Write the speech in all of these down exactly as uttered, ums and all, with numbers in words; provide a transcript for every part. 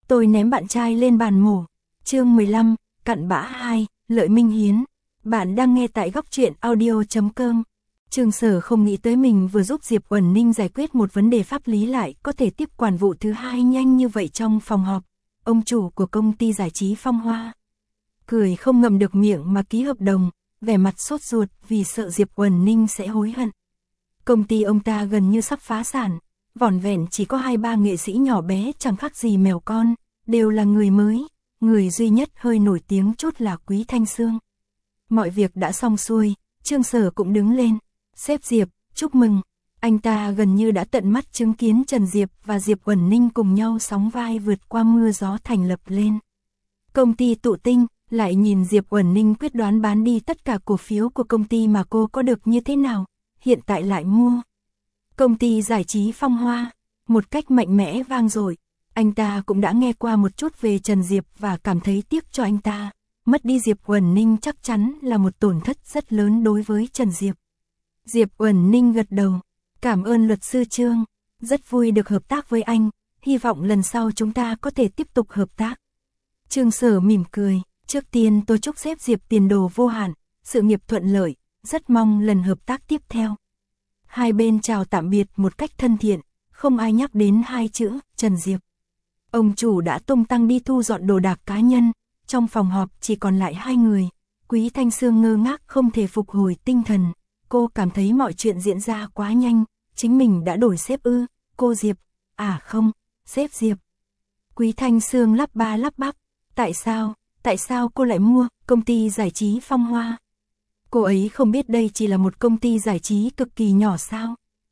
Tôi ném bạn trai lên bàn mổ. Chương mười lăm, cặn bã hai, Lợi Minh Hiến. Bạn đang nghe tại góc truyện audio chấm com. Trương Sở không nghĩ tới mình vừa giúp Diệp Uẩn Ninh giải quyết một vấn đề pháp lý lại có thể tiếp quản vụ thứ hai nhanh như vậy trong phòng họp. Ông chủ của công ty giải trí Phong Hoa cười không ngậm được miệng mà ký hợp đồng, vẻ mặt sốt ruột vì sợ Diệp Uẩn Ninh sẽ hối hận. Công ty ông ta gần như sắp phá sản, vỏn vẹn chỉ có hai ba nghệ sĩ nhỏ bé chẳng khác gì mèo con, đều là người mới, người duy nhất hơi nổi tiếng chút là Quý Thanh Sương. Mọi việc đã xong xuôi, Trương Sở cũng đứng lên. Sếp Diệp, chúc mừng. Anh ta gần như đã tận mắt chứng kiến Trần Diệp và Diệp Uẩn Ninh cùng nhau sóng vai vượt qua mưa gió thành lập lên công ty Tụ Tinh, lại nhìn Diệp Uẩn Ninh quyết đoán bán đi tất cả cổ phiếu của công ty mà cô có được như thế nào, hiện tại lại mua công ty giải trí Phong Hoa, một cách mạnh mẽ vang dội. Anh ta cũng đã nghe qua một chút về Trần Diệp và cảm thấy tiếc cho anh ta, mất đi Diệp Uẩn Ninh chắc chắn là một tổn thất rất lớn đối với Trần Diệp. Diệp Uẩn Ninh gật đầu, cảm ơn luật sư Trương, rất vui được hợp tác với anh, hy vọng lần sau chúng ta có thể tiếp tục hợp tác. Trương Sở mỉm cười, trước tiên tôi chúc sếp Diệp tiền đồ vô hạn, sự nghiệp thuận lợi, rất mong lần hợp tác tiếp theo. Hai bên chào tạm biệt một cách thân thiện, không ai nhắc đến hai chữ Trần Diệp. Ông chủ đã tung tăng đi thu dọn đồ đạc cá nhân, trong phòng họp chỉ còn lại hai người. Quý Thanh Sương ngơ ngác không thể phục hồi tinh thần, cô cảm thấy mọi chuyện diễn ra quá nhanh, chính mình đã đổi sếp ư, cô Diệp, à không, sếp Diệp. Quý Thanh Sương lắp ba lắp bắp, tại sao, tại sao cô lại mua công ty giải trí Phong Hoa? Cô ấy không biết đây chỉ là một công ty giải trí cực kỳ nhỏ sao?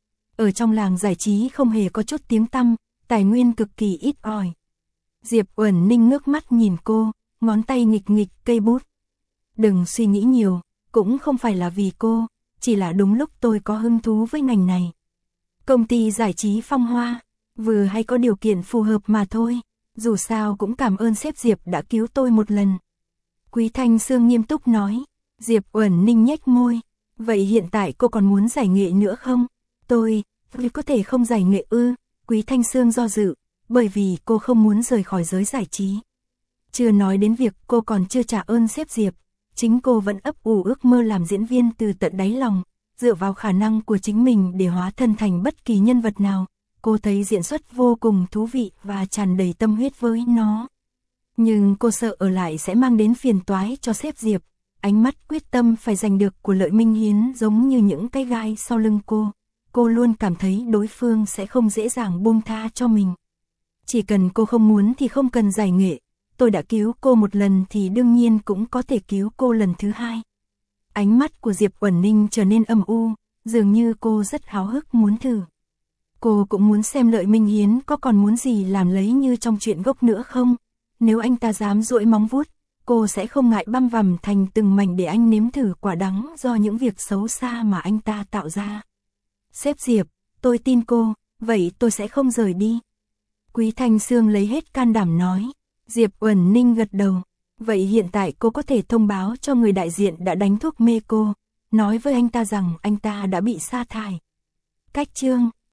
Ở trong làng giải trí không hề có chút tiếng tăm, tài nguyên cực kỳ ít ỏi. Diệp Uẩn Ninh ngước mắt nhìn cô, ngón tay nghịch nghịch cây bút. Đừng suy nghĩ nhiều, cũng không phải là vì cô, chỉ là đúng lúc tôi có hứng thú với ngành này. Công ty giải trí Phong Hoa, vừa hay có điều kiện phù hợp mà thôi, dù sao cũng cảm ơn sếp Diệp đã cứu tôi một lần. Quý Thanh Sương nghiêm túc nói. Diệp Uẩn Ninh nhếch môi, vậy hiện tại cô còn muốn giải nghệ nữa không? Tôi, vì có thể không giải nghệ ư? Quý Thanh Sương do dự, bởi vì cô không muốn rời khỏi giới giải trí. Chưa nói đến việc cô còn chưa trả ơn sếp Diệp, chính cô vẫn ấp ủ ước mơ làm diễn viên từ tận đáy lòng, dựa vào khả năng của chính mình để hóa thân thành bất kỳ nhân vật nào. Cô thấy diễn xuất vô cùng thú vị và tràn đầy tâm huyết với nó. Nhưng cô sợ ở lại sẽ mang đến phiền toái cho sếp Diệp. Ánh mắt quyết tâm phải giành được của Lợi Minh Hiến giống như những cái gai sau lưng cô. Cô luôn cảm thấy đối phương sẽ không dễ dàng buông tha cho mình. Chỉ cần cô không muốn thì không cần giải nghệ. Tôi đã cứu cô một lần thì đương nhiên cũng có thể cứu cô lần thứ hai. Ánh mắt của Diệp Uẩn Ninh trở nên âm u, dường như cô rất háo hức muốn thử. Cô cũng muốn xem Lợi Minh Hiến có còn muốn gì làm lấy như trong chuyện gốc nữa không. Nếu anh ta dám duỗi móng vuốt, cô sẽ không ngại băm vằm thành từng mảnh để anh nếm thử quả đắng do những việc xấu xa mà anh ta tạo ra. Sếp Diệp, tôi tin cô, vậy tôi sẽ không rời đi. Quý Thanh Sương lấy hết can đảm nói. Diệp Uẩn Ninh gật đầu. Vậy hiện tại cô có thể thông báo cho người đại diện đã đánh thuốc mê cô, nói với anh ta rằng anh ta đã bị sa thải. Cách chương